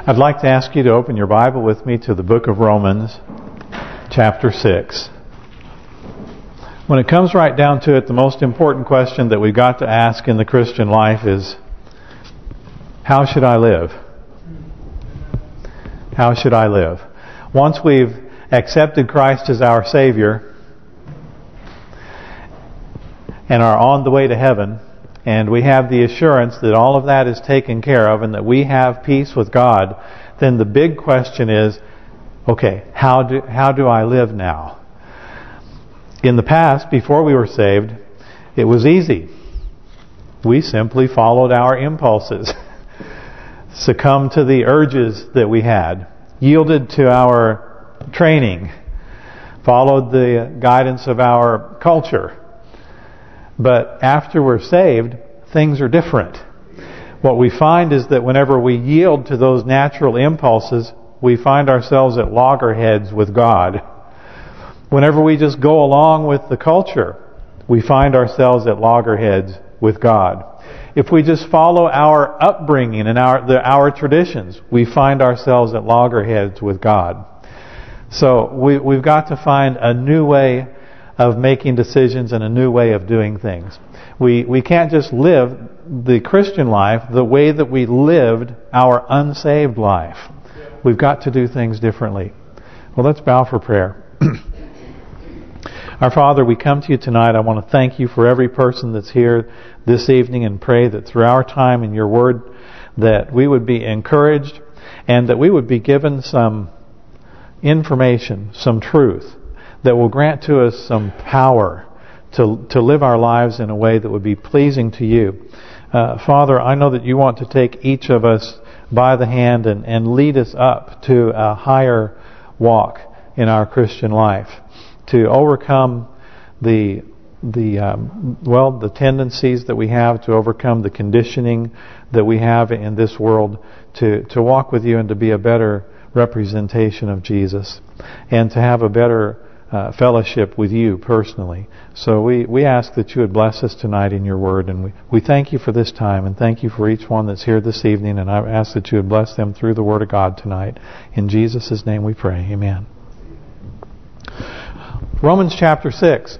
I'd like to ask you to open your Bible with me to the book of Romans, chapter 6. When it comes right down to it, the most important question that we've got to ask in the Christian life is, how should I live? How should I live? Once we've accepted Christ as our Savior and are on the way to heaven, and we have the assurance that all of that is taken care of and that we have peace with God, then the big question is, okay, how do I live now? In the past, before we were saved, it was easy. We simply followed our impulses, succumbed to the urges that we had, yielded to our training, followed the guidance of our culture. But after we're saved, things are different. What we find is that whenever we yield to those natural impulses, we find ourselves at loggerheads with God. Whenever we just go along with the culture, we find ourselves at loggerheads with God. If we just follow our upbringing and our traditions, we find ourselves at loggerheads with God. So we've got to find a new way of making decisions and a new way of doing things. We can't just live the Christian life the way that we lived our unsaved life. We've got to do things differently. Well, let's bow for prayer. Our Father, we come to you tonight. I want to thank you for every person that's here this evening and pray that through our time in your word that we would be encouraged and that we would be given some information, some truth that will grant to us some power to live our lives in a way that would be pleasing to you. Father, I know that you want to take each of us by the hand and lead us up to a higher walk in our Christian life, to overcome the tendencies that we have, to overcome the conditioning that we have in this world, to walk with you and to be a better representation of Jesus, and to have a better fellowship with you personally. So we ask that you would bless us tonight in your word, and we thank you for this time, and thank you for each one that's here this evening, and I ask that you would bless them through the word of God tonight. In Jesus' name we pray. Amen. Romans chapter 6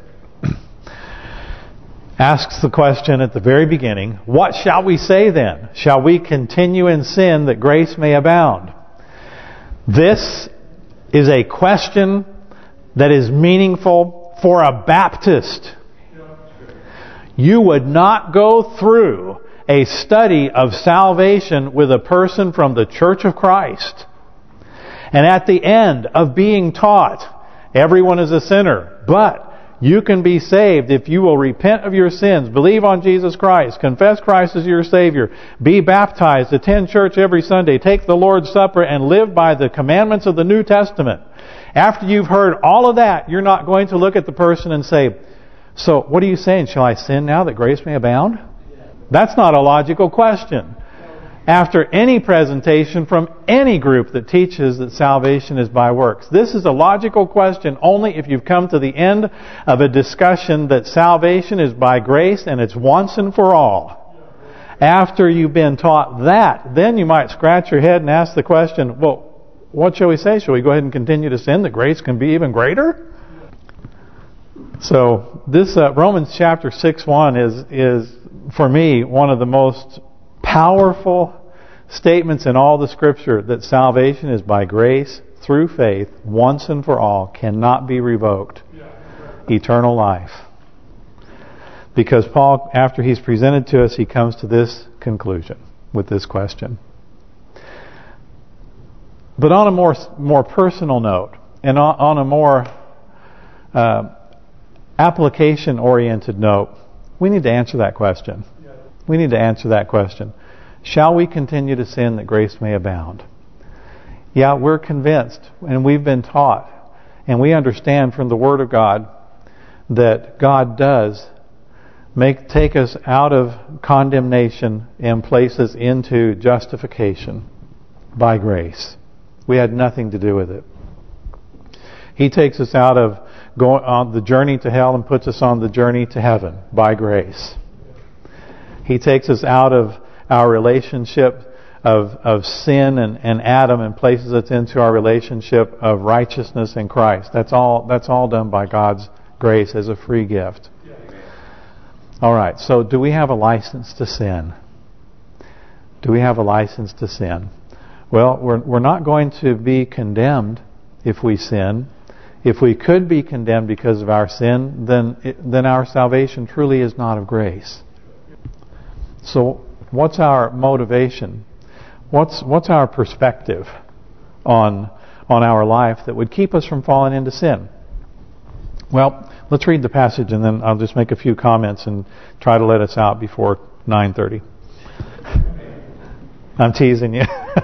asks the question at the very beginning, what shall we say then? Shall we continue in sin that grace may abound? This is a question that is meaningful for a Baptist. You would not go through a study of salvation with a person from the Church of Christ, and at the end of being taught, everyone is a sinner, but you can be saved if you will repent of your sins, believe on Jesus Christ, confess Christ as your Savior, be baptized, attend church every Sunday, take the Lord's Supper, and live by the commandments of the New Testament. After you've heard all of that, you're not going to look at the person and say, so what are you saying? Shall I sin now that grace may abound? That's not a logical question. After any presentation from any group that teaches that salvation is by works. This is a logical question only if you've come to the end of a discussion that salvation is by grace and it's once and for all. After you've been taught that, then you might scratch your head and ask the question, well, what shall we say? Shall we go ahead and continue to sin that grace can be even greater? So this Romans chapter 6:1 is for me one of the most powerful statements in all the Scripture, that salvation is by grace through faith once and for all, cannot be revoked. Eternal life. Because Paul, after he's presented to us, he comes to this conclusion with this question. But on a more personal note, and on a more application-oriented note, we need to answer that question. We need to answer that question. Shall we continue to sin that grace may abound? Yeah, we're convinced, and we've been taught, and we understand from the Word of God that God does take us out of condemnation and place us into justification by grace. We had nothing to do with it. He takes us out of going on the journey to hell and puts us on the journey to heaven by grace. He takes us out of our relationship of sin and Adam and places us into our relationship of righteousness in Christ. That's all done by God's grace as a free gift. All right, so do we have a license to sin? Do we have a license to sin? Well, we're not going to be condemned if we sin. If we could be condemned because of our sin, then our salvation truly is not of grace. So what's our motivation? What's our perspective on our life that would keep us from falling into sin? Well, let's read the passage and then I'll just make a few comments and try to let us out before 9:30. I'm teasing you.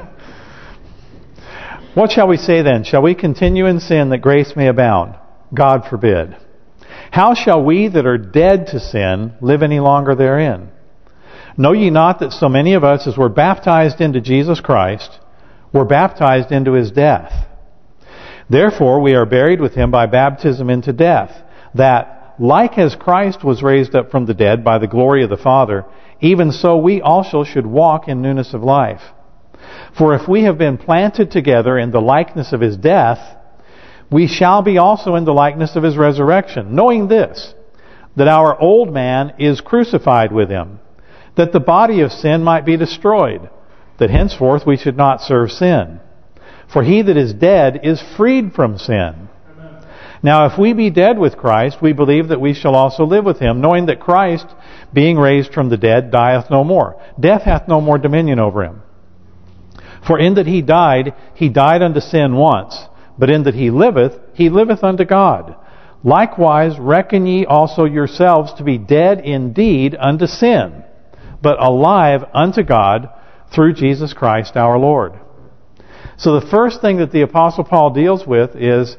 What shall we say then? Shall we continue in sin that grace may abound? God forbid. How shall we that are dead to sin live any longer therein? Know ye not that so many of us as were baptized into Jesus Christ were baptized into His death? Therefore we are buried with Him by baptism into death, that, like as Christ was raised up from the dead by the glory of the Father, even so we also should walk in newness of life. For if we have been planted together in the likeness of His death, we shall be also in the likeness of His resurrection, knowing this, that our old man is crucified with Him, that the body of sin might be destroyed, that henceforth we should not serve sin. For he that is dead is freed from sin. Amen. Now if we be dead with Christ, we believe that we shall also live with Him, knowing that Christ, being raised from the dead, dieth no more. Death hath no more dominion over Him. For in that He died unto sin once, but in that He liveth unto God. Likewise reckon ye also yourselves to be dead indeed unto sin, but alive unto God through Jesus Christ our Lord. So the first thing that the Apostle Paul deals with is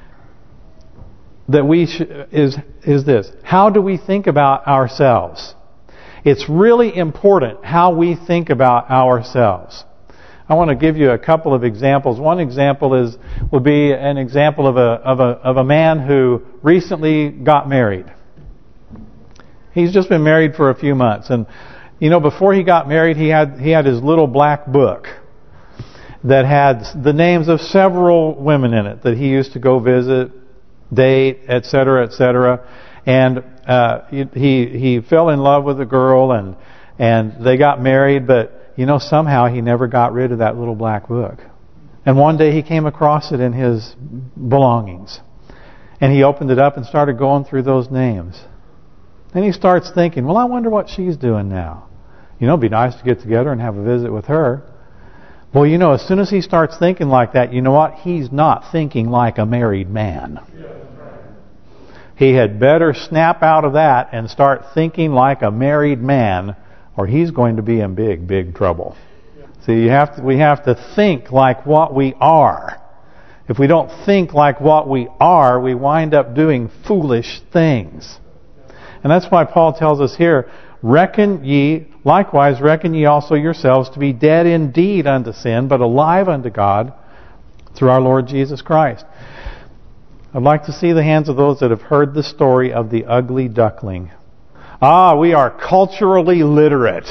that is this: how do we think about ourselves? It's really important how we think about ourselves. I want to give you a couple of examples. One example would be an example of a man who recently got married. He's just been married for a few months, and before he got married, he had his little black book that had the names of several women in it that he used to go visit, date, etc., etc. And he fell in love with a girl, and they got married, but somehow he never got rid of that little black book. And one day he came across it in his belongings, and he opened it up and started going through those names. And he starts thinking, well, I wonder what she's doing now. It'd be nice to get together and have a visit with her. Well, as soon as he starts thinking like that, you know what? He's not thinking like a married man. He had better snap out of that and start thinking like a married man, or he's going to be in big, big trouble. See, we have to think like what we are. If we don't think like what we are, we wind up doing foolish things. And that's why Paul tells us here, likewise reckon ye also yourselves to be dead indeed unto sin, but alive unto God through our Lord Jesus Christ. I'd like to see the hands of those that have heard the story of the ugly duckling. We are culturally literate.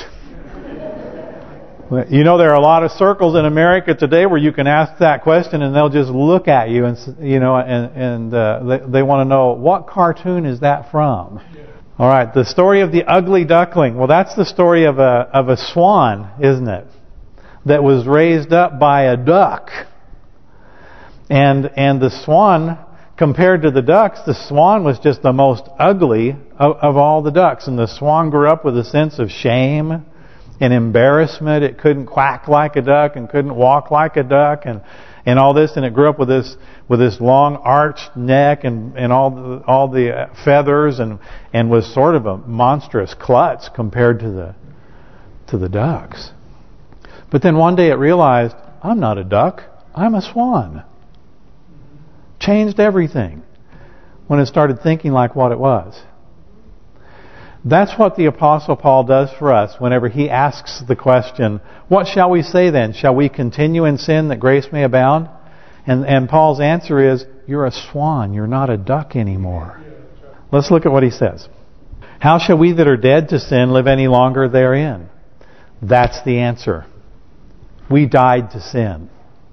There are a lot of circles in America today where you can ask that question and they'll just look at you and they want to know, what cartoon is that from? All right, the story of the ugly duckling. Well, that's the story of a swan, isn't it? That was raised up by a duck. And the swan, compared to the ducks, the swan was just the most ugly of all the ducks. And the swan grew up with a sense of shame and embarrassment. It couldn't quack like a duck and couldn't walk like a duck and all this. And it grew up with this long arched neck and all the feathers and was sort of a monstrous klutz compared to the ducks. But then one day it realized, I'm not a duck, I'm a swan. Changed everything when it started thinking like what it was. That's what the Apostle Paul does for us whenever he asks the question, what shall we say then? Shall we continue in sin that grace may abound? And Paul's answer is, you're a swan, you're not a duck anymore. Let's look at what he says. How shall we that are dead to sin live any longer therein? That's the answer. We died to sin.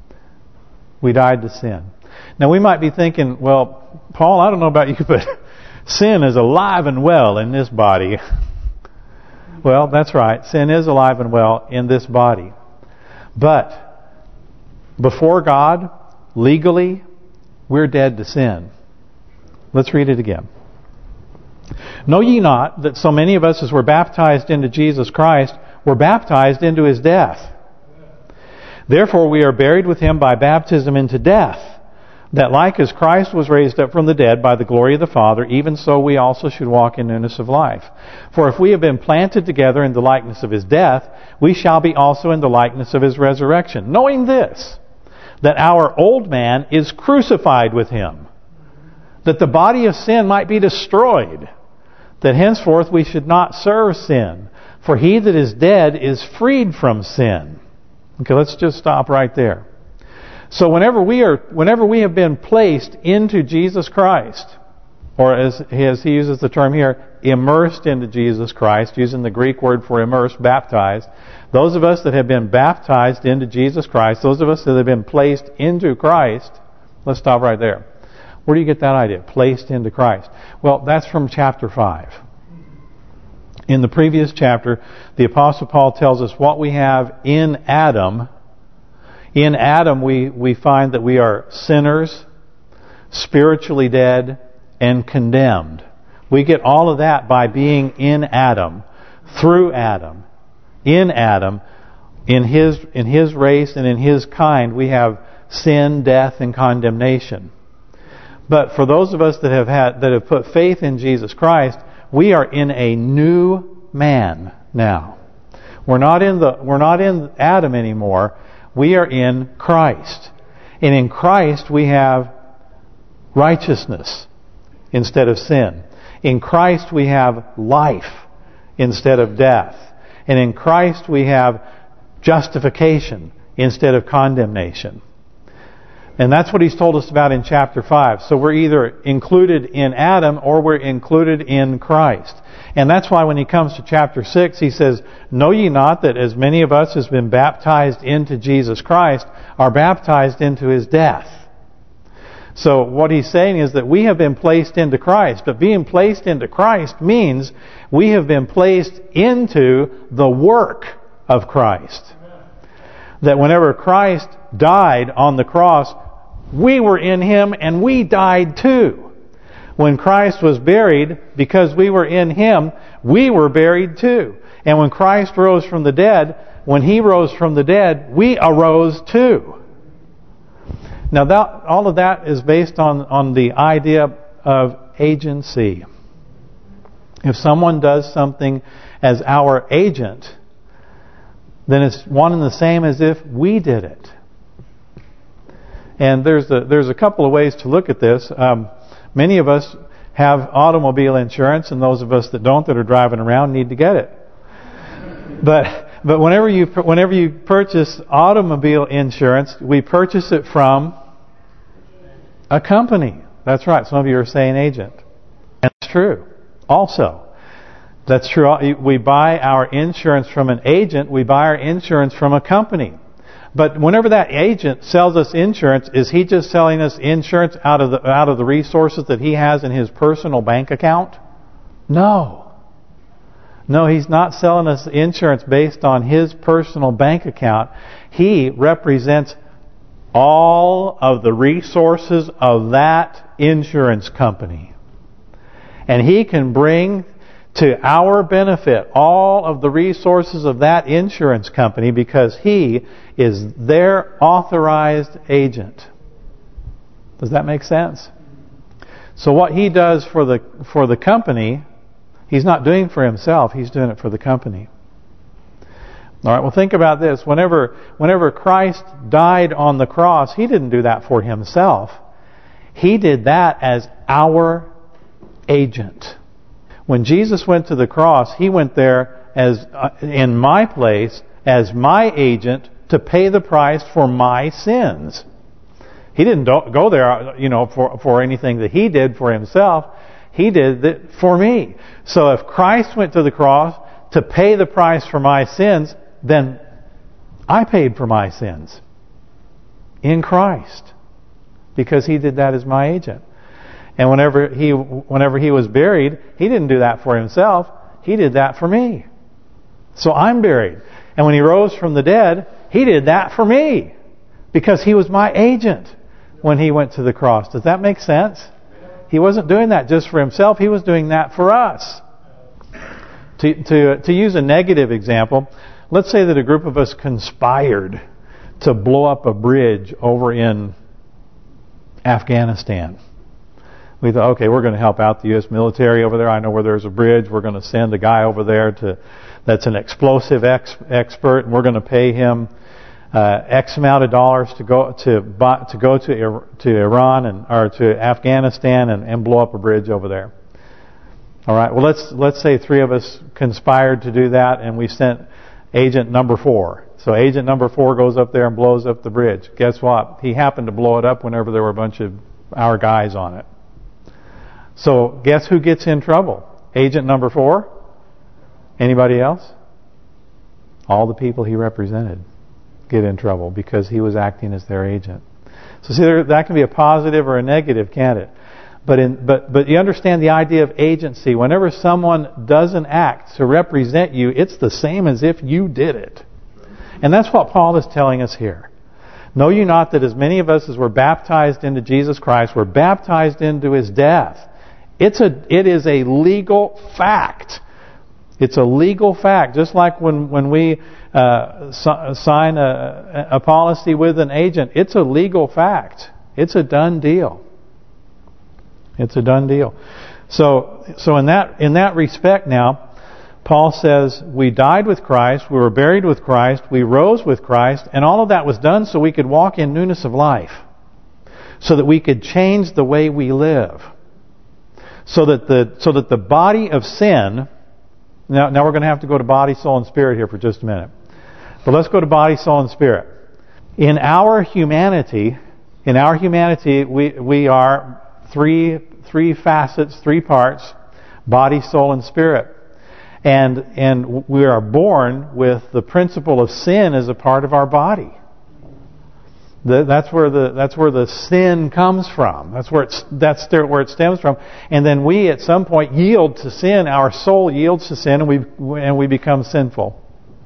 We died to sin. Now we might be thinking, well, Paul, I don't know about you, but sin is alive and well in this body. Well, that's right. Sin is alive and well in this body. But before God, legally, we're dead to sin. Let's read it again. Know ye not that so many of us as were baptized into Jesus Christ were baptized into His death? Therefore we are buried with Him by baptism into death, that like as Christ was raised up from the dead by the glory of the Father, even so we also should walk in newness of life. For if we have been planted together in the likeness of His death, we shall be also in the likeness of His resurrection. Knowing this, that our old man is crucified with Him, that the body of sin might be destroyed, that henceforth we should not serve sin. For he that is dead is freed from sin. Okay, let's just stop right there. So whenever we have been placed into Jesus Christ, or as he uses the term here, immersed into Jesus Christ, using the Greek word for immersed, baptized, those of us that have been baptized into Jesus Christ, those of us that have been placed into Christ, let's stop right there. Where do you get that idea? Placed into Christ. Well, that's from chapter 5. In the previous chapter, the Apostle Paul tells us what we have in Adam. In Adam, we find that we are sinners, spiritually dead, and condemned. We get all of that by being in Adam, through Adam. In Adam, in his race and in his kind, we have sin, death, and condemnation. But for those of us that have put faith in Jesus Christ, we are in a new man now. We're not in Adam anymore. We are in Christ. And in Christ we have righteousness instead of sin. In Christ we have life instead of death. And in Christ we have justification instead of condemnation. And that's what he's told us about in chapter 5. So we're either included in Adam or we're included in Christ. And that's why when he comes to chapter 6, he says, Know ye not that as many of us as been baptized into Jesus Christ are baptized into His death? So what he's saying is that we have been placed into Christ. But being placed into Christ means we have been placed into the work of Christ. That whenever Christ died on the cross, we were in Him and we died too. When Christ was buried, because we were in Him, we were buried too. And when Christ rose from the dead, when He rose from the dead, we arose too. Now all of that is based on the idea of agency. If someone does something as our agent, then it's one and the same as if we did it. And there's a couple of ways to look at this. Many of us have automobile insurance, and those of us that don't, that are driving around, need to get it. But whenever you purchase automobile insurance, we purchase it from a company. That's right. Some of you are saying agent. And that's true. Also, that's true. We buy our insurance from an agent. We buy our insurance from a company. But whenever that agent sells us insurance, is he just selling us insurance out of the resources that he has in his personal bank account? No. No, he's not selling us insurance based on his personal bank account. He represents all of the resources of that insurance company. And he can bring to our benefit all of the resources of that insurance company because he is their authorized agent. Does that make sense? So what he does for the company, he's not doing for himself, he's doing it for the company. All right, well think about this. Whenever Christ died on the cross, He didn't do that for Himself. He did that as our agent. When Jesus went to the cross, He went there as in my place as my agent to pay the price for my sins. He didn't go there, for anything that He did for Himself. He did it for me. So if Christ went to the cross to pay the price for my sins, then I paid for my sins in Christ because He did that as my agent. And whenever He was buried, He didn't do that for Himself. He did that for me. So I'm buried. And when He rose from the dead, He did that for me because He was my agent when He went to the cross. Does that make sense? He wasn't doing that just for Himself. He was doing that for us. To use a negative example, let's say that a group of us conspired to blow up a bridge over in Afghanistan. We thought, okay, we're going to help out the U.S. military over there. I know where there's a bridge. We're going to send a guy over there that's an explosive expert, and we're going to pay him X amount of dollars to go to Iran or to Afghanistan and blow up a bridge over there. All right. Well, let's say 3 of us conspired to do that, and we sent agent number 4. So agent number 4 goes up there and blows up the bridge. Guess what? He happened to blow it up whenever there were a bunch of our guys on it. So guess who gets in trouble? Agent number 4? Anybody else? All the people he represented get in trouble because he was acting as their agent. So see, that can be a positive or a negative, can't it? But you understand the idea of agency. Whenever someone doesn't act to represent you, it's the same as if you did it. And that's what Paul is telling us here. Know you not that as many of us as were baptized into Jesus Christ were baptized into His death. It is a legal fact. It's a legal fact. Just like when we sign a policy with an agent, it's a legal fact. It's a done deal. It's a done deal. So in that respect now, Paul says we died with Christ, we were buried with Christ, we rose with Christ, and all of that was done so we could walk in newness of life. So that we could change the way we live. So that the body of sin, now we're going to have to go to body, soul, and spirit here for just a minute. But let's go to body, soul, and spirit. In our humanity, we are three facets, 3 parts: body, soul, and spirit. And we are born with the principle of sin as a part of our body. That's where the sin comes from. That's where it stems from. And then we at some point yield to sin. Our soul yields to sin, and we become sinful.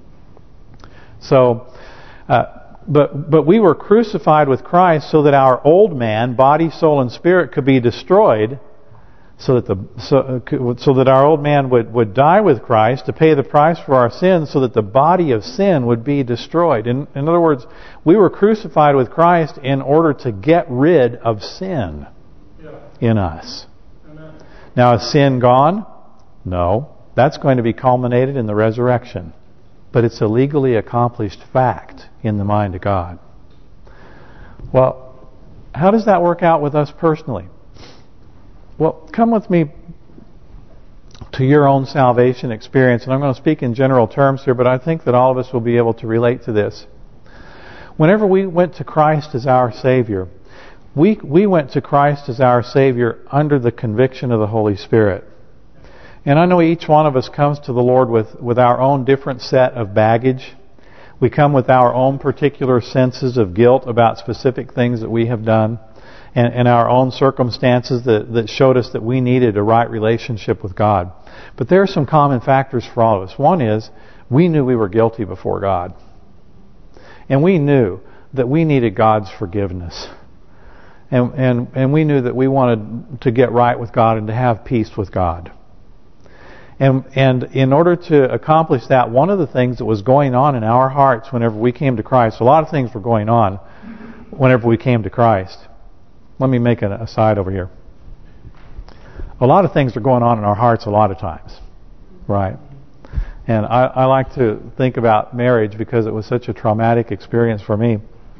So, but we were crucified with Christ so that our old man, body, soul, and spirit, could be destroyed. So that our old man would die with Christ to pay the price for our sins, so that the body of sin would be destroyed. In other words, we were crucified with Christ in order to get rid of sin in us. Amen. Now, is sin gone? No. That's going to be culminated in the resurrection. But it's a legally accomplished fact in the mind of God. Well, how does that work out with us personally? Well, come with me to your own salvation experience. And I'm going to speak in general terms here, but I think that all of us will be able to relate to this. Whenever we went to Christ as our Savior, we went to Christ as our Savior under the conviction of the Holy Spirit. And I know each one of us comes to the Lord with our own different set of baggage. We come with our own particular senses of guilt about specific things that we have done. And our own circumstances that showed us that we needed a right relationship with God. But there are some common factors for all of us. One is, we knew we were guilty before God. And we knew that we needed God's forgiveness. And we knew that we wanted to get right with God and to have peace with God. And in order to accomplish that, one of the things that was going on in our hearts whenever we came to Christ, a lot of things were going on whenever we came to Christ. Let me make an aside over here. A lot of things are going on in our hearts a lot of times. Right? And I like to think about marriage because it was such a traumatic experience for me.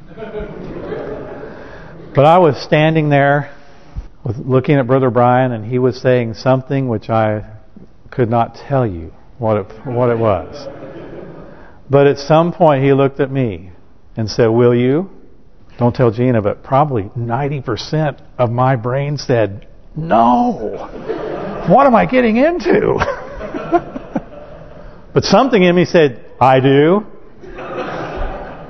But I was standing there looking at Brother Brian, and he was saying something which I could not tell you what it was. But at some point he looked at me and said, "Will you?" Don't tell Gina, but probably 90% of my brain said, "No! What am I getting into?" But something in me said, "I do."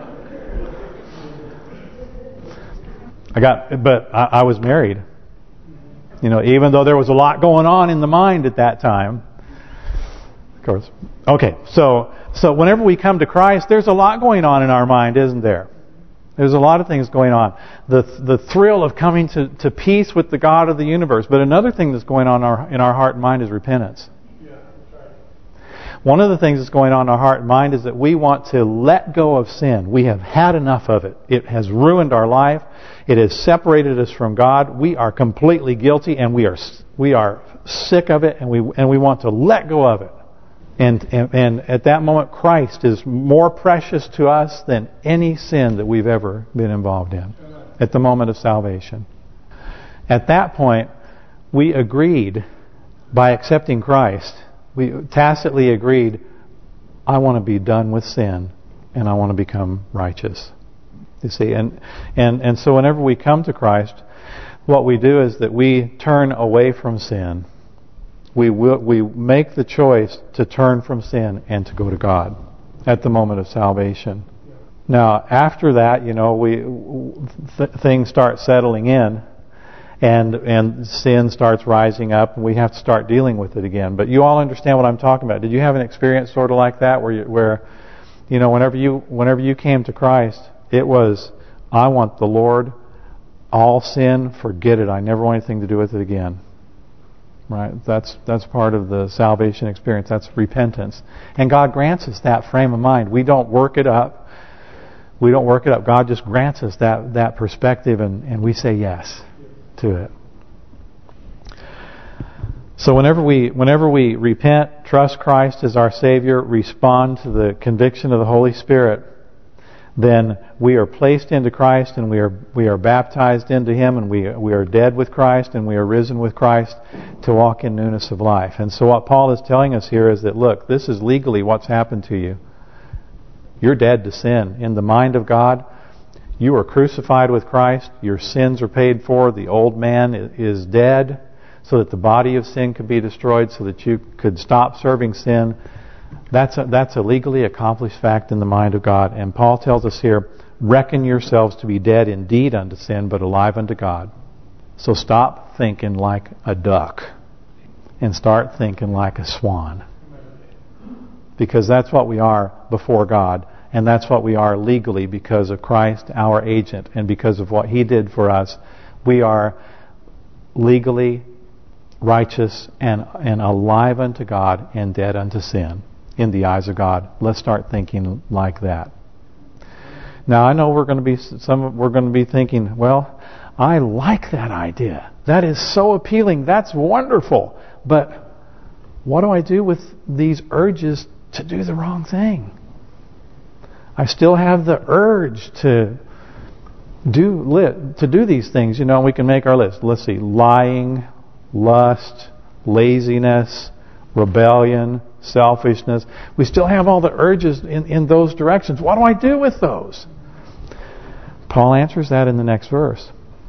I was married. You know, even though there was a lot going on in the mind at that time. Of course. Okay, so whenever we come to Christ, there's a lot going on in our mind, isn't there? There's a lot of things going on. The thrill of coming to peace with the God of the universe. But another thing that's going on in our heart and mind is repentance. Yeah, that's right. One of the things that's going on in our heart and mind is that we want to let go of sin. We have had enough of it. It has ruined our life. It has separated us from God. We are completely guilty, and we are sick of it, and we want to let go of it. And at that moment, Christ is more precious to us than any sin that we've ever been involved in. At the moment of salvation. At that point, we agreed, by accepting Christ, we tacitly agreed, I want to be done with sin, and I want to become righteous. You see, and so whenever we come to Christ, what we do is that we turn away from sin. We make the choice to turn from sin and to go to God at the moment of salvation. Now, after that, you know, things start settling in, and sin starts rising up, and we have to start dealing with it again. But you all understand what I'm talking about. Did you have an experience sort of like that, where you know, whenever you came to Christ, it was, I want the Lord, all sin, forget it. I never want anything to do with it again. Right, that's part of the salvation experience. That's repentance, and God grants us that frame of mind. We don't work it up. God just grants us that perspective, and we say yes to it. So whenever we repent, trust Christ as our Savior, respond to the conviction of the Holy Spirit, then we are placed into Christ, and we are baptized into Him, and we are dead with Christ, and we are risen with Christ to walk in newness of life. And so what Paul is telling us here is that, look, this is legally what's happened to you. You're dead to sin. In the mind of God, you are crucified with Christ. Your sins are paid for. The old man is dead so that the body of sin could be destroyed, so that you could stop serving sin. That's a legally accomplished fact in the mind of God. And Paul tells us here, reckon yourselves to be dead indeed unto sin, but alive unto God. So stop thinking like a duck and start thinking like a swan. Because that's what we are before God. And that's what we are legally because of Christ, our agent, and because of what He did for us. We are legally righteous and alive unto God and dead unto sin in the eyes of God. Let's start thinking like that. Now I know we're going to be thinking, well, I like that idea. That is so appealing. That's wonderful. But what do I do with these urges to do the wrong thing? I still have the urge to do these things. You know, we can make our list. Let's see: lying, lust, laziness, rebellion, selfishness. We still have all the urges in those directions. What do I do with those? Paul answers that in the next verse.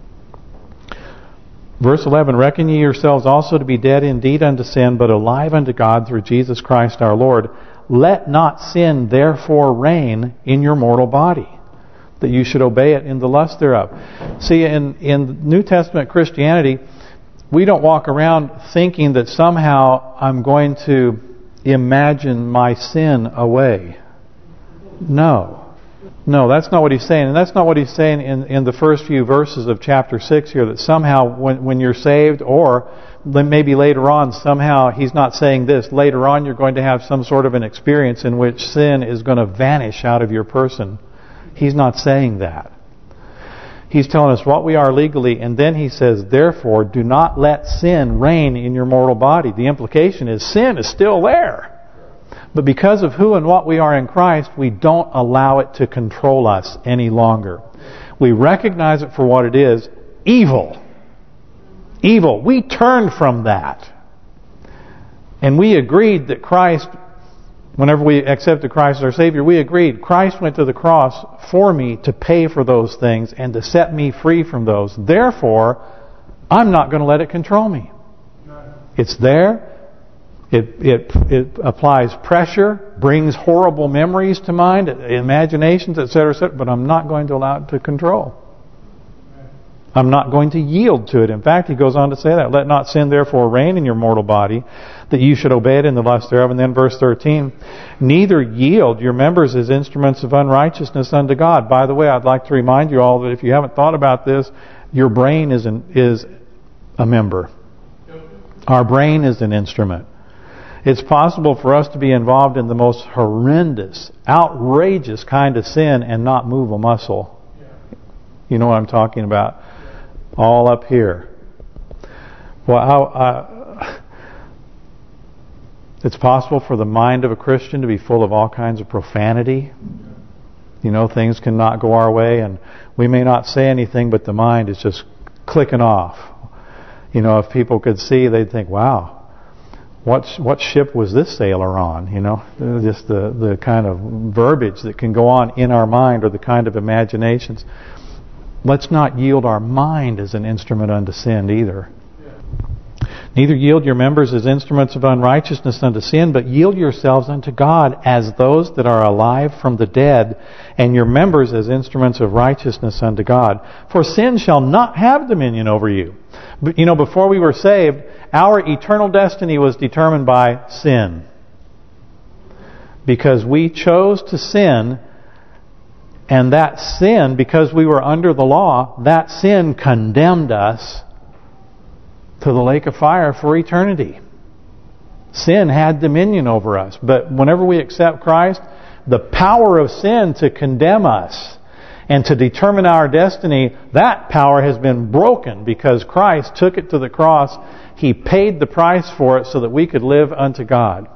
Verse 11, reckon ye yourselves also to be dead indeed unto sin, but alive unto God through Jesus Christ our Lord. Let not sin therefore reign in your mortal body, that you should obey it in the lust thereof. See, in New Testament Christianity, we don't walk around thinking that somehow I'm going to imagine my sin away. No, that's not what he's saying. And that's not what he's saying in the first few verses of chapter 6 here, that somehow when you're saved, or maybe later on, somehow he's not saying this. Later on you're going to have some sort of an experience in which sin is going to vanish out of your person. He's not saying that. He's telling us what we are legally, and then he says, therefore, do not let sin reign in your mortal body. The implication is sin is still there. But because of who and what we are in Christ, we don't allow it to control us any longer. We recognize it for what it is, evil. Evil. We turned from that. And we agreed that Christ, whenever we accepted Christ as our Savior, we agreed Christ went to the cross for me to pay for those things and to set me free from those. Therefore, I'm not going to let it control me. It's there. It applies pressure, brings horrible memories to mind, imaginations, etc., etc., but I'm not going to allow it to control. I'm not going to yield to it. In fact, he goes on to say that. Let not sin therefore reign in your mortal body, that you should obey it in the lust thereof. And then verse 13, neither yield your members as instruments of unrighteousness unto God. By the way, I'd like to remind you all that if you haven't thought about this, your brain is a member. Our brain is an instrument. It's possible for us to be involved in the most horrendous, outrageous kind of sin and not move a muscle. You know what I'm talking about? All up here. Well, it's possible for the mind of a Christian to be full of all kinds of profanity. You know, things cannot go our way, and we may not say anything, but the mind is just clicking off. You know, if people could see, they'd think, wow, what ship was this sailor on? You know, just the kind of verbiage that can go on in our mind, or the kind of imaginations. Let's not yield our mind as an instrument unto sin either. Neither yield your members as instruments of unrighteousness unto sin, but yield yourselves unto God as those that are alive from the dead, and your members as instruments of righteousness unto God. For sin shall not have dominion over you. But, you know, before we were saved, our eternal destiny was determined by sin. Because we chose to sin. And that sin, because we were under the law, that sin condemned us to the lake of fire for eternity. Sin had dominion over us. But whenever we accept Christ, the power of sin to condemn us and to determine our destiny, that power has been broken because Christ took it to the cross. He paid the price for it so that we could live unto God.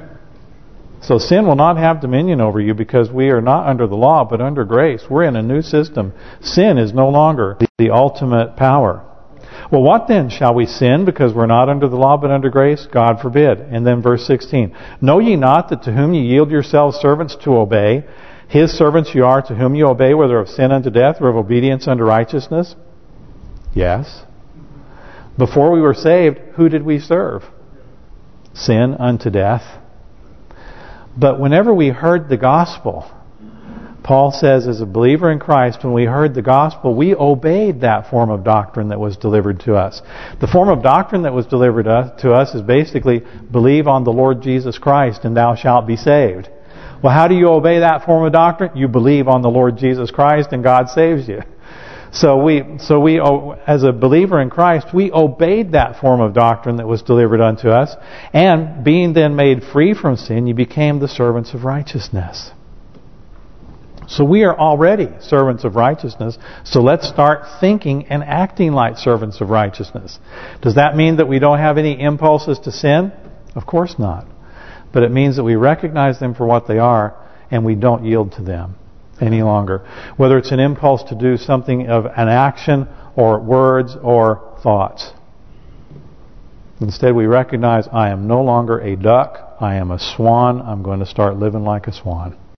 So sin will not have dominion over you because we are not under the law but under grace. We're in a new system. Sin is no longer the ultimate power. Well, what then? Shall we sin because we're not under the law but under grace? God forbid. And then verse 16. Know ye not that to whom ye yield yourselves servants to obey, his servants you are to whom you obey, whether of sin unto death or of obedience unto righteousness? Yes. Before we were saved, who did we serve? Sin unto death. But whenever we heard the gospel, Paul says as a believer in Christ, when we heard the gospel, we obeyed that form of doctrine that was delivered to us. The form of doctrine that was delivered to us is basically, believe on the Lord Jesus Christ and thou shalt be saved. Well, how do you obey that form of doctrine? You believe on the Lord Jesus Christ and God saves you. So we, as a believer in Christ, we obeyed that form of doctrine that was delivered unto us. And being then made free from sin, you became the servants of righteousness. So we are already servants of righteousness. So let's start thinking and acting like servants of righteousness. Does that mean that we don't have any impulses to sin? Of course not. But it means that we recognize them for what they are and we don't yield to them any longer. Whether it's an impulse to do something of an action or words or thoughts. Instead we recognize I am no longer a duck. I am a swan. I'm going to start living like a swan.